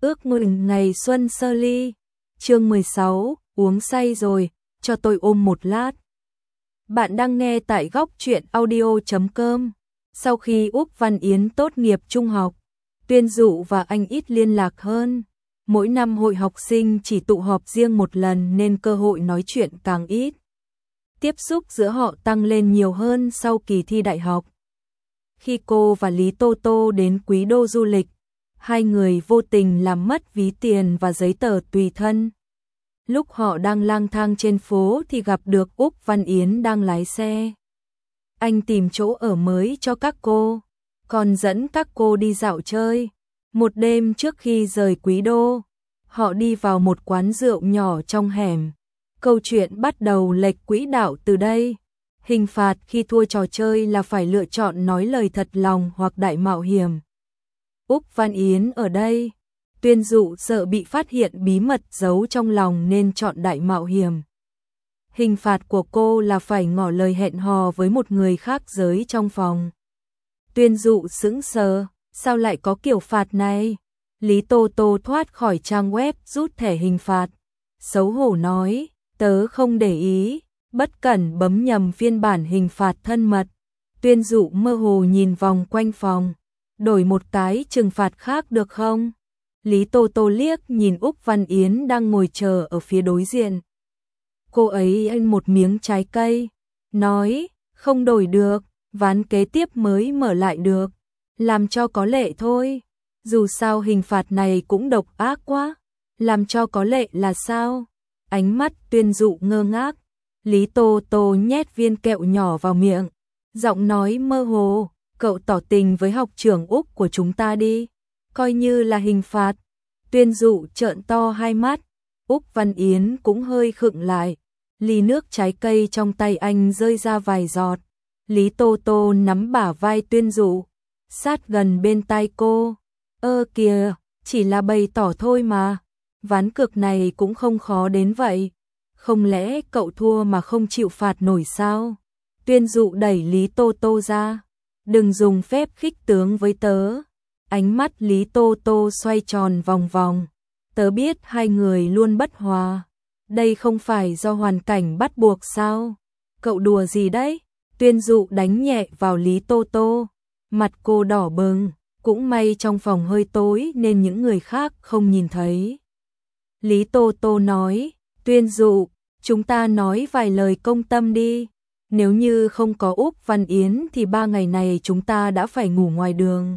Ước mừng ngày xuân sơ ly. Chương 16, uống say rồi, cho tôi ôm một lát. Bạn đang nghe tại góc truyện audio.com. Sau khi Úc Văn Yến tốt nghiệp trung học, Tuyên Dụ và anh ít liên lạc hơn. Mỗi năm hội học sinh chỉ tụ họp riêng một lần nên cơ hội nói chuyện càng ít. Tiếp xúc giữa họ tăng lên nhiều hơn sau kỳ thi đại học. Khi cô và Lý Tô Tô đến Quý Đô du lịch, hai người vô tình làm mất ví tiền và giấy tờ tùy thân. Lúc họ đang lang thang trên phố thì gặp được Úc Văn Yến đang lái xe. Anh tìm chỗ ở mới cho các cô, còn dẫn các cô đi dạo chơi. Một đêm trước khi rời Quý Đô, họ đi vào một quán rượu nhỏ trong hẻm. Câu chuyện bắt đầu lệch quỹ đạo từ đây. Hình phạt khi thua trò chơi là phải lựa chọn nói lời thật lòng hoặc đại mạo hiểm. Úc Văn Yến ở đây, Tuyên Dụ sợ bị phát hiện bí mật giấu trong lòng nên chọn đại mạo hiểm. Hình phạt của cô là phải ngỏ lời hẹn hò với một người khác giới trong phòng. Tuyên Dụ sững sờ, sao lại có kiểu phạt này? Lý Tô Tô thoát khỏi trang web rút thẻ hình phạt. Xấu hổ nói, tớ không để ý, bất cẩn bấm nhầm phiên bản hình phạt thân mật. Tuyên Dụ mơ hồ nhìn vòng quanh phòng. Đổi một cái trừng phạt khác được không? Lý Tô Tô liếc nhìn Úc Văn Yến đang ngồi chờ ở phía đối diện. Cô ấy ăn một miếng trái cây, nói, không đổi được, ván kế tiếp mới mở lại được, làm cho có lệ thôi. Dù sao hình phạt này cũng độc ác quá, làm cho có lệ là sao? Ánh mắt Tuyên Dụ ngơ ngác. Lý Tô Tô nhét viên kẹo nhỏ vào miệng, giọng nói mơ hồ, cậu tỏ tình với học trưởng Úc của chúng ta đi, coi như là hình phạt. Tuyên Dụ trợn to hai mắt, Úc Văn Yến cũng hơi khựng lại, ly nước trái cây trong tay anh rơi ra vài giọt. Lý Tô Tô nắm bả vai Tuyên Dụ, sát gần bên tai cô, kìa, chỉ là bày tỏ thôi mà, ván cược này cũng không khó đến vậy, không lẽ cậu thua mà không chịu phạt nổi sao? Tuyên Dụ đẩy Lý Tô Tô ra, đừng dùng phép khích tướng với tớ. Ánh mắt Lý Tô Tô xoay tròn vòng vòng, tớ biết hai người luôn bất hòa, đây không phải do hoàn cảnh bắt buộc sao? Cậu đùa gì đấy? Tuyên Dụ đánh nhẹ vào Lý Tô Tô, mặt cô đỏ bừng, cũng may trong phòng hơi tối nên những người khác không nhìn thấy. Lý Tô Tô nói, Tuyên Dụ, chúng ta nói vài lời công tâm đi, nếu như không có Úc Văn Yến thì 3 ngày này chúng ta đã phải ngủ ngoài đường.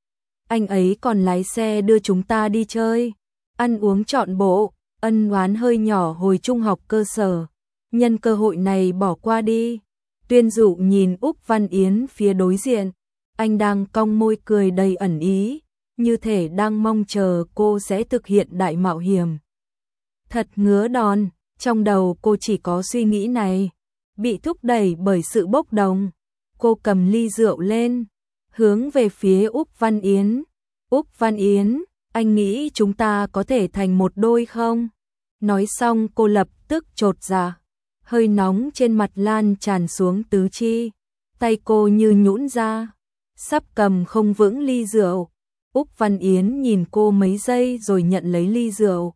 Anh ấy còn lái xe đưa chúng ta đi chơi, ăn uống trọn bộ, ân oán hơi nhỏ hồi trung học cơ sở, nhân cơ hội này bỏ qua đi. Tuyên Dụ nhìn Úc Văn Yến phía đối diện, anh đang cong môi cười đầy ẩn ý, như thể đang mong chờ cô sẽ thực hiện đại mạo hiểm. Thật ngứa đòn, trong đầu cô chỉ có suy nghĩ này, bị thúc đẩy bởi sự bốc đồng. Cô cầm ly rượu lên, hướng về phía Úc Văn Yến. Úc Văn Yến, anh nghĩ chúng ta có thể thành một đôi không? Nói xong cô lập tức chột dạ, hơi nóng trên mặt lan tràn xuống tứ chi, tay cô như nhũn ra, sắp cầm không vững ly rượu. Úc Văn Yến nhìn cô mấy giây rồi nhận lấy ly rượu,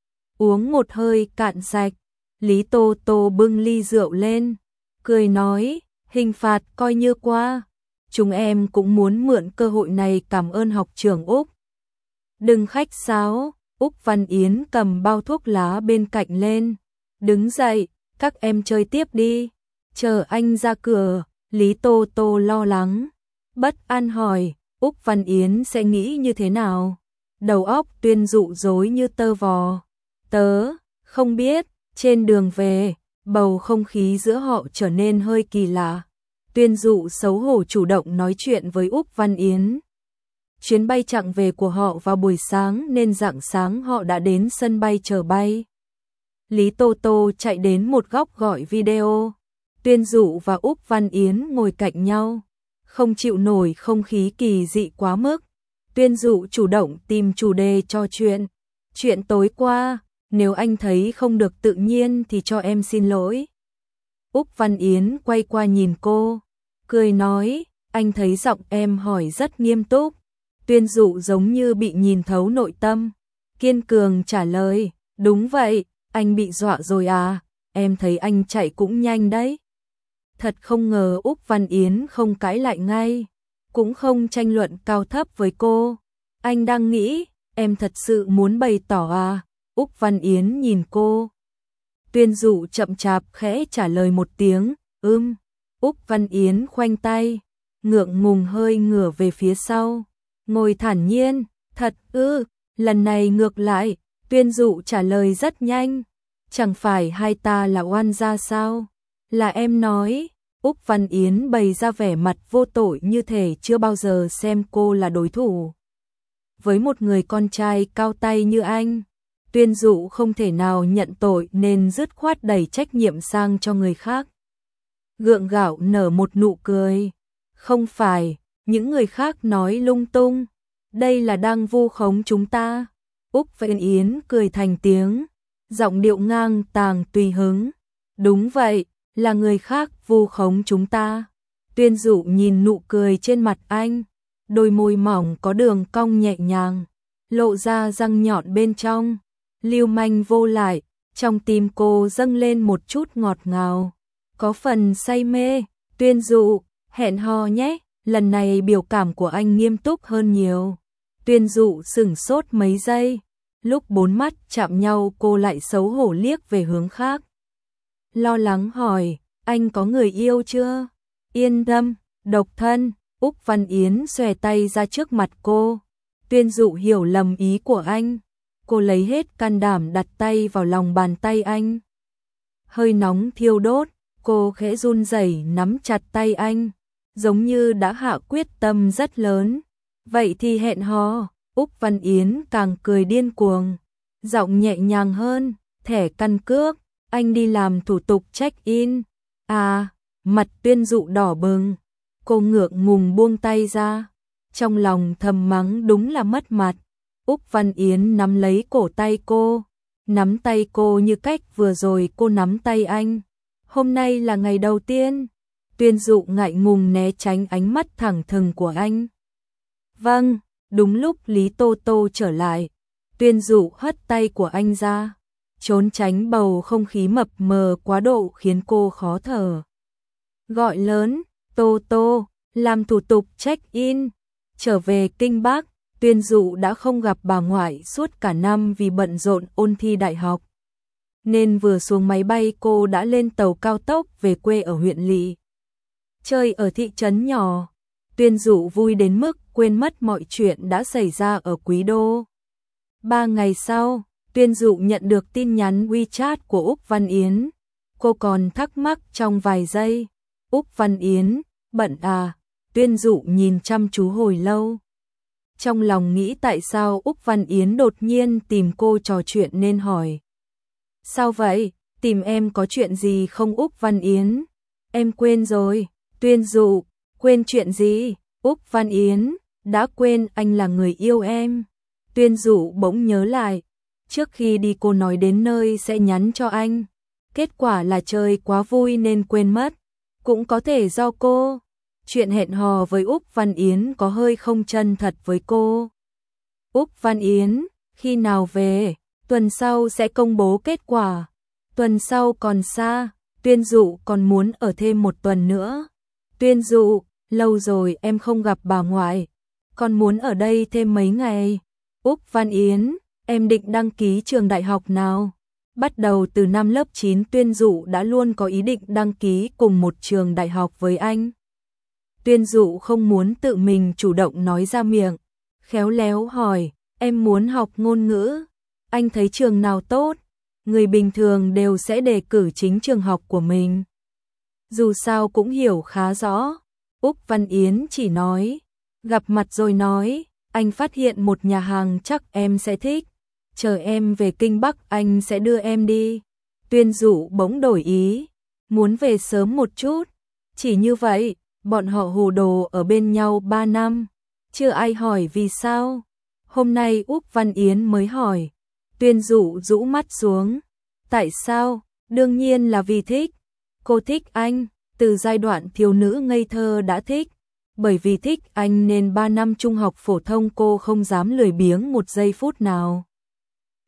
uống một hơi cạn sạch. Lý Tô Tô bưng ly rượu lên, cười nói, hình phạt coi như qua, chúng em cũng muốn mượn cơ hội này cảm ơn học trưởng Úc. Đừng khách sáo. Úc Văn Yến cầm bao thuốc lá bên cạnh lên, đứng dậy, các em chơi tiếp đi, chờ anh ra cửa. Lý Tô Tô lo lắng, bất an hỏi, Úc Văn Yến sẽ nghĩ như thế nào? Đầu óc Tuyên Dụ rối như tơ vò, tớ không biết. Trên đường về, bầu không khí giữa họ trở nên hơi kỳ lạ. Tuyên Dụ xấu hổ chủ động nói chuyện với Úc Văn Yến. Chuyến bay chặng về của họ vào buổi sáng nên rạng sáng họ đã đến sân bay chờ bay. Lý Tô Tô chạy đến một góc gọi video. Tuyên Dụ và Úc Văn Yến ngồi cạnh nhau, không chịu nổi không khí kỳ dị quá mức. Tuyên Dụ chủ động tìm chủ đề trò chuyện. Chuyện tối qua, nếu anh thấy không được tự nhiên thì cho em xin lỗi. Úc Văn Yến quay qua nhìn cô, cười nói, anh thấy giọng em hỏi rất nghiêm túc. Tuyên Dụ giống như bị nhìn thấu nội tâm, kiên cường trả lời, đúng vậy, anh bị dọa rồi à, em thấy anh chạy cũng nhanh đấy. Thật không ngờ Úc Văn Yến không cãi lại ngay, cũng không tranh luận cao thấp với cô. Anh đang nghĩ, em thật sự muốn bày tỏ à? Úc Văn Yến nhìn cô. Tuyên Dụ chậm chạp khẽ trả lời một tiếng, Úc Văn Yến khoanh tay, ngượng ngùng hơi ngửa về phía sau, ngồi thản nhiên, thật lần này ngược lại, Tuyên Dụ trả lời rất nhanh, chẳng phải hai ta là oan gia sao? Là em nói. Úc Văn Yến bày ra vẻ mặt vô tội như thể chưa bao giờ xem cô là đối thủ. Với một người con trai cao tay như anh, Tuyên Dụ không thể nào nhận tội nên dứt khoát đẩy trách nhiệm sang cho người khác. Gượng gạo nở một nụ cười. Không phải, những người khác nói lung tung. Đây là đang vu khống chúng ta. Úc Văn Yến cười thành tiếng, giọng điệu ngang tàng tùy hứng. Đúng vậy, là người khác vu khống chúng ta. Tuyên Dụ nhìn nụ cười trên mặt anh, đôi môi mỏng có đường cong nhẹ nhàng, lộ ra răng nhọn bên trong, lưu manh vô lại, trong tim cô dâng lên một chút ngọt ngào, có phần say mê. Tuyên Dụ, hẹn hò nhé. Lần này biểu cảm của anh nghiêm túc hơn nhiều. Tuyên Dụ sửng sốt mấy giây, lúc bốn mắt chạm nhau cô lại xấu hổ liếc về hướng khác. Lo lắng hỏi, anh có người yêu chưa? Yên tâm, độc thân. Úc Văn Yến xòe tay ra trước mặt cô. Tuyên Dụ hiểu lầm ý của anh. Cô lấy hết can đảm đặt tay vào lòng bàn tay anh. Hơi nóng thiêu đốt, cô khẽ run rẩy nắm chặt tay anh, giống như đã hạ quyết tâm rất lớn. Vậy thì hẹn hò. Úc Văn Yến càng cười điên cuồng, giọng nhẹ nhàng hơn, thẻ căn cước, anh đi làm thủ tục check-in. À, mặt Tuyên Dụ đỏ bừng, cô ngượng ngùng buông tay ra, trong lòng thầm mắng đúng là mất mặt. Úc Văn Yến nắm lấy cổ tay cô, nắm tay cô như cách vừa rồi cô nắm tay anh. Hôm nay là ngày đầu tiên. Tuyên Dụ ngại ngùng né tránh ánh mắt thẳng thừng của anh. Vâng. Đúng lúc Lý Tô Tô trở lại, Tuyên Dụ hất tay của anh ra, trốn tránh bầu không khí mập mờ quá độ khiến cô khó thở. Gọi lớn, Tô Tô, làm thủ tục check-in. Trở về Kinh Bắc, Tuyên Dụ đã không gặp bà ngoại suốt cả năm vì bận rộn ôn thi đại học. Nên vừa xuống máy bay cô đã lên tàu cao tốc về quê ở huyện Lỵ. Chơi ở thị trấn nhỏ, Tuyên Dụ vui đến mức quên mất mọi chuyện đã xảy ra ở Quý Đô. 3 ngày sau, Tuyên Dụ nhận được tin nhắn WeChat của Úc Văn Yến. Cô còn thắc mắc trong vài giây. Úc Văn Yến, bận à? Tuyên Dụ nhìn chăm chú hồi lâu. Trong lòng nghĩ tại sao Úc Văn Yến đột nhiên tìm cô trò chuyện nên hỏi. Sao vậy? Tìm em có chuyện gì không Úc Văn Yến? Em quên rồi. Tuyên Dụ, quên chuyện gì? Úc Văn Yến, đã quên anh là người yêu em. Tuyên Dụ bỗng nhớ lại, trước khi đi cô nói đến nơi sẽ nhắn cho anh. Kết quả là chơi quá vui nên quên mất. Cũng có thể do cô. Chuyện hẹn hò với Úc Văn Yến có hơi không chân thật với cô. Úc Văn Yến, khi nào về? Tuần sau sẽ công bố kết quả. Tuần sau còn xa, Tuyên Dụ còn muốn ở thêm một tuần nữa. Tuyên Dụ, lâu rồi em không gặp bà ngoại, còn muốn ở đây thêm mấy ngày. Úc Văn Yến, em định đăng ký trường đại học nào? Bắt đầu từ năm lớp 9 Tuyên Dụ đã luôn có ý định đăng ký cùng một trường đại học với anh. Tuyên Dụ không muốn tự mình chủ động nói ra miệng, khéo léo hỏi, em muốn học ngôn ngữ, anh thấy trường nào tốt? Người bình thường đều sẽ đề cử chính trường học của mình. Dù sao cũng hiểu khá rõ. Úc Văn Yến chỉ nói, gặp mặt rồi nói, anh phát hiện một nhà hàng chắc em sẽ thích, chờ em về Kinh Bắc anh sẽ đưa em đi. Tuyên Dụ bỗng đổi ý, muốn về sớm một chút. Chỉ như vậy, bọn họ hồ đồ ở bên nhau 3 năm, chưa ai hỏi vì sao. Hôm nay Úc Văn Yến mới hỏi. Tuyên Dụ rũ mắt xuống. Tại sao? Đương nhiên là vì thích. Cô thích anh, từ giai đoạn thiếu nữ ngây thơ đã thích. Bởi vì thích anh nên 3 năm trung học phổ thông cô không dám lười biếng một giây phút nào.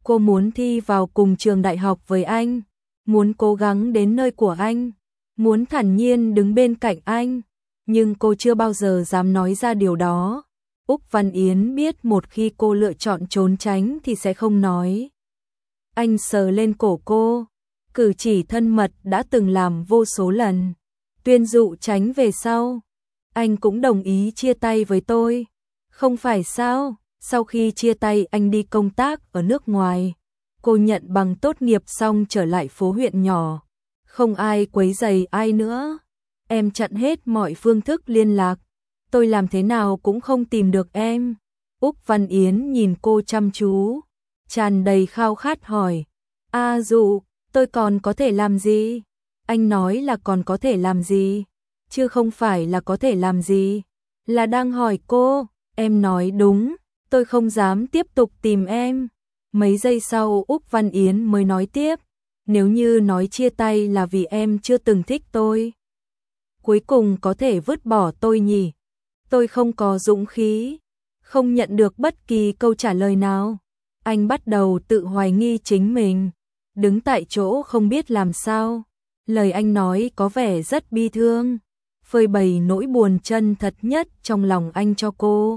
Cô muốn thi vào cùng trường đại học với anh, muốn cố gắng đến nơi của anh, muốn thản nhiên đứng bên cạnh anh, nhưng cô chưa bao giờ dám nói ra điều đó. Úc Văn Yến biết một khi cô lựa chọn trốn tránh thì sẽ không nói. Anh sờ lên cổ cô, cử chỉ thân mật đã từng làm vô số lần. Tuyên Dụ tránh về sau, anh cũng đồng ý chia tay với tôi. Không phải sao, sau khi chia tay anh đi công tác ở nước ngoài. Cô nhận bằng tốt nghiệp xong trở lại phố huyện nhỏ. Không ai quấy rầy ai nữa. Em chặn hết mọi phương thức liên lạc. Tôi làm thế nào cũng không tìm được em. Úc Văn Yến nhìn cô chăm chú, tràn đầy khao khát hỏi. Dụ, tôi còn có thể làm gì? Anh nói là còn có thể làm gì? Chứ không phải là có thể làm gì. Là đang hỏi cô, em nói đúng, tôi không dám tiếp tục tìm em. Mấy giây sau Úc Văn Yến mới nói tiếp. Nếu như nói chia tay là vì em chưa từng thích tôi, cuối cùng có thể vứt bỏ tôi nhỉ? Tôi không có dũng khí, không nhận được bất kỳ câu trả lời nào. Anh bắt đầu tự hoài nghi chính mình, đứng tại chỗ không biết làm sao. Lời anh nói có vẻ rất bi thương, phơi bày nỗi buồn chân thật nhất trong lòng anh cho cô.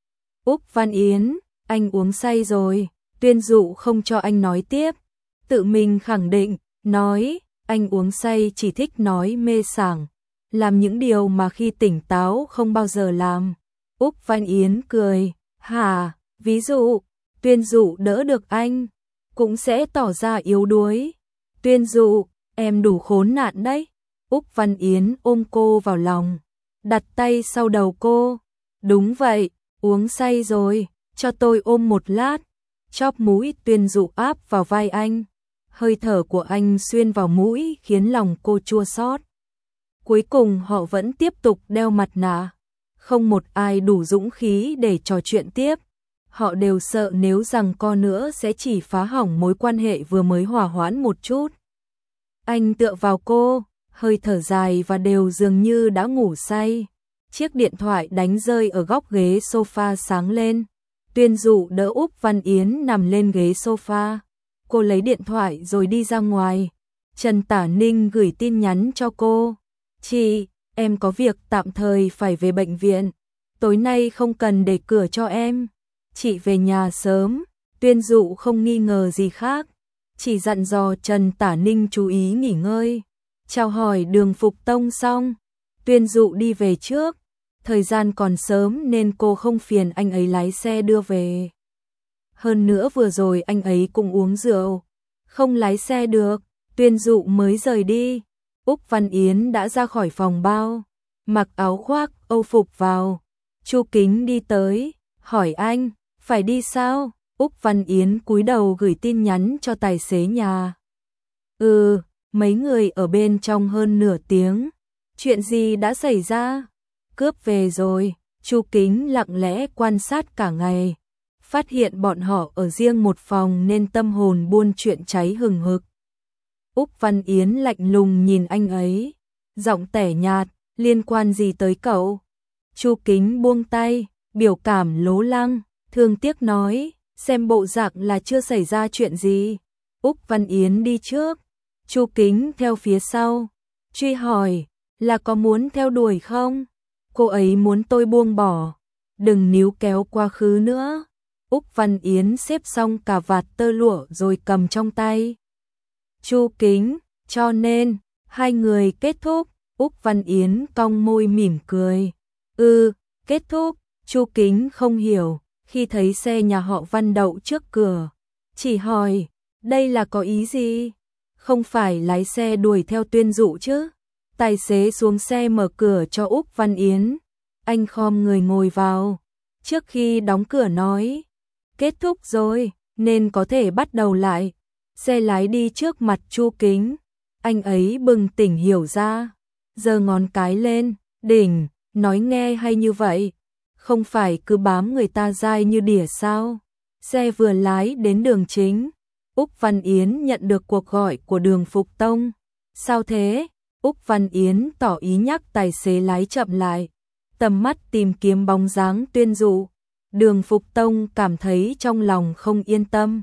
Úc Văn Yến, anh uống say rồi. Tuyên Dụ không cho anh nói tiếp, tự mình khẳng định, nói, anh uống say chỉ thích nói mê sảng, làm những điều mà khi tỉnh táo không bao giờ làm. Úc Văn Yến cười, hả, ví dụ, Tuyên Dụ đỡ được anh, cũng sẽ tỏ ra yếu đuối. Tuyên Dụ, em đủ khốn nạn đấy. Úc Văn Yến ôm cô vào lòng, đặt tay sau đầu cô. Đúng vậy, uống say rồi, cho tôi ôm một lát. Chóp mũi Tuyên Dụ áp vào vai anh, hơi thở của anh xuyên vào mũi khiến lòng cô chua xót. Cuối cùng họ vẫn tiếp tục đeo mặt nạ, không một ai đủ dũng khí để trò chuyện tiếp. Họ đều sợ nếu giằng co nữa sẽ chỉ phá hỏng mối quan hệ vừa mới hòa hoãn một chút. Anh tựa vào cô, hơi thở dài và đều dường như đã ngủ say. Chiếc điện thoại đánh rơi ở góc ghế sofa sáng lên. Tuyên Dụ đỡ Úc Văn Yến nằm lên ghế sofa. Cô lấy điện thoại rồi đi ra ngoài. Trần Tả Ninh gửi tin nhắn cho cô. Chị, em có việc tạm thời phải về bệnh viện. Tối nay không cần để cửa cho em. Chị về nhà sớm. Tuyên Dụ không nghi ngờ gì khác, chỉ dặn dò Trần Tả Ninh chú ý nghỉ ngơi. Chào hỏi Đường Phục Tông xong, Tuyên Dụ đi về trước. Thời gian còn sớm nên cô không phiền anh ấy lái xe đưa về. Hơn nữa vừa rồi anh ấy cũng uống rượu, không lái xe được. Tuyên Dụ mới rời đi. Úc Văn Yến đã ra khỏi phòng bao, mặc áo khoác âu phục vào. Chu Kính đi tới, hỏi anh, phải đi sao? Úc Văn Yến cúi đầu gửi tin nhắn cho tài xế nhà. Mấy người ở bên trong hơn nửa tiếng. Chuyện gì đã xảy ra? Cướp về rồi. Chu Kính lặng lẽ quan sát cả ngày, phát hiện bọn họ ở riêng một phòng nên tâm hồn buôn chuyện cháy hừng hực. Úc Văn Yến lạnh lùng nhìn anh ấy, giọng tẻ nhạt, liên quan gì tới cậu? Chu Kính buông tay, biểu cảm lố lăng, thương tiếc nói, xem bộ dạng là chưa xảy ra chuyện gì. Úc Văn Yến đi trước, Chu Kính theo phía sau, truy hỏi, là có muốn theo đuổi không? Cô ấy muốn tôi buông bỏ, đừng níu kéo quá khứ nữa. Úc Văn Yến xếp xong cà vạt tơ lụa rồi cầm trong tay. Chu Kính, cho nên, hai người kết thúc. Úc Văn Yến cong môi mỉm cười. Kết thúc. Chu Kính không hiểu, khi thấy xe nhà họ Văn đậu trước cửa, chỉ hỏi, đây là có ý gì? Không phải lái xe đuổi theo Tuyên Dụ chứ? Tài xế xuống xe mở cửa cho Úc Văn Yến. Anh khom người ngồi vào. Trước khi đóng cửa nói, kết thúc rồi, nên có thể bắt đầu lại. Xe lái đi trước mặt Chu Kính. Anh ấy bừng tỉnh hiểu ra, giơ ngón cái lên, đỉnh, nói nghe hay như vậy. Không phải cứ bám người ta dai như đỉa sao? Xe vừa lái đến đường chính, Úc Văn Yến nhận được cuộc gọi của Đường Phục Tông. Sao thế? Úc Văn Yến tỏ ý nhắc tài xế lái chậm lại, tầm mắt tìm kiếm bóng dáng Tuyên Dụ. Đường Phục Tông cảm thấy trong lòng không yên tâm,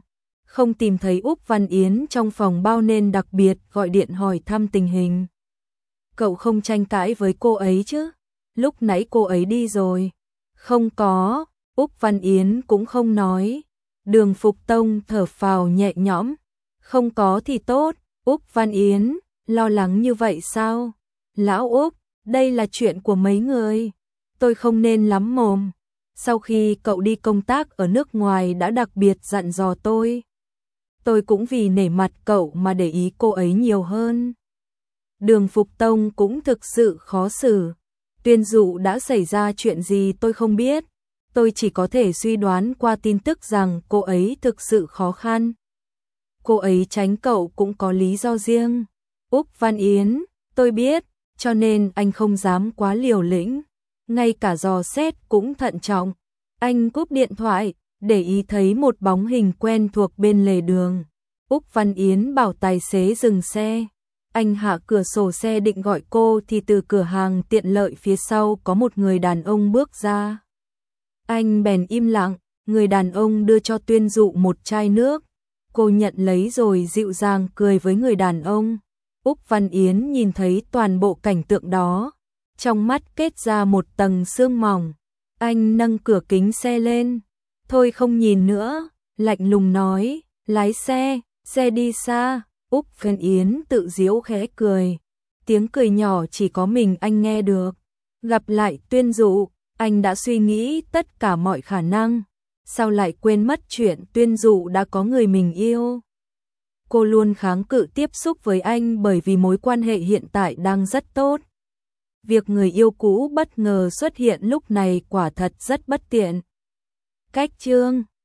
không tìm thấy Úc Văn Yến trong phòng bao nên đặc biệt gọi điện hỏi thăm tình hình. Cậu không tranh cãi với cô ấy chứ? Lúc nãy cô ấy đi rồi. Không có, Úc Văn Yến cũng không nói. Đường Phục Tông thở phào nhẹ nhõm. Không có thì tốt, Úc Văn Yến, lo lắng như vậy sao? Lão Úc, đây là chuyện của mấy người. Tôi không nên lắm mồm. Sau khi cậu đi công tác ở nước ngoài đã đặc biệt dặn dò tôi. Tôi cũng vì nể mặt cậu mà để ý cô ấy nhiều hơn. Đường Phục Tông cũng thực sự khó xử. Tuyên Dụ đã xảy ra chuyện gì tôi không biết. Tôi chỉ có thể suy đoán qua tin tức rằng cô ấy thực sự khó khăn. Cô ấy tránh cậu cũng có lý do riêng. Úc Văn Yến, tôi biết, cho nên anh không dám quá liều lĩnh. Ngay cả dò xét cũng thận trọng. Anh cúp điện thoại, để ý thấy một bóng hình quen thuộc bên lề đường. Úc Văn Yến bảo tài xế dừng xe. Anh hạ cửa sổ xe định gọi cô thì từ cửa hàng tiện lợi phía sau có một người đàn ông bước ra. Anh bèn im lặng, người đàn ông đưa cho Tuyên Dụ một chai nước. Cô nhận lấy rồi dịu dàng cười với người đàn ông. Úc Văn Yến nhìn thấy toàn bộ cảnh tượng đó. Trong mắt kết ra một tầng sương mỏng. Anh nâng cửa kính xe lên. Thôi không nhìn nữa, lạnh lùng nói, lái xe đi xa. Úc Văn Yến tự giễu khẽ cười. Tiếng cười nhỏ chỉ có mình anh nghe được. Gặp lại Tuyên Dụ, anh đã suy nghĩ tất cả mọi khả năng. Sao lại quên mất chuyện Tuyên Dụ đã có người mình yêu? Cô luôn kháng cự tiếp xúc với anh bởi vì mối quan hệ hiện tại đang rất tốt. Việc người yêu cũ bất ngờ xuất hiện lúc này quả thật rất bất tiện. Cách chương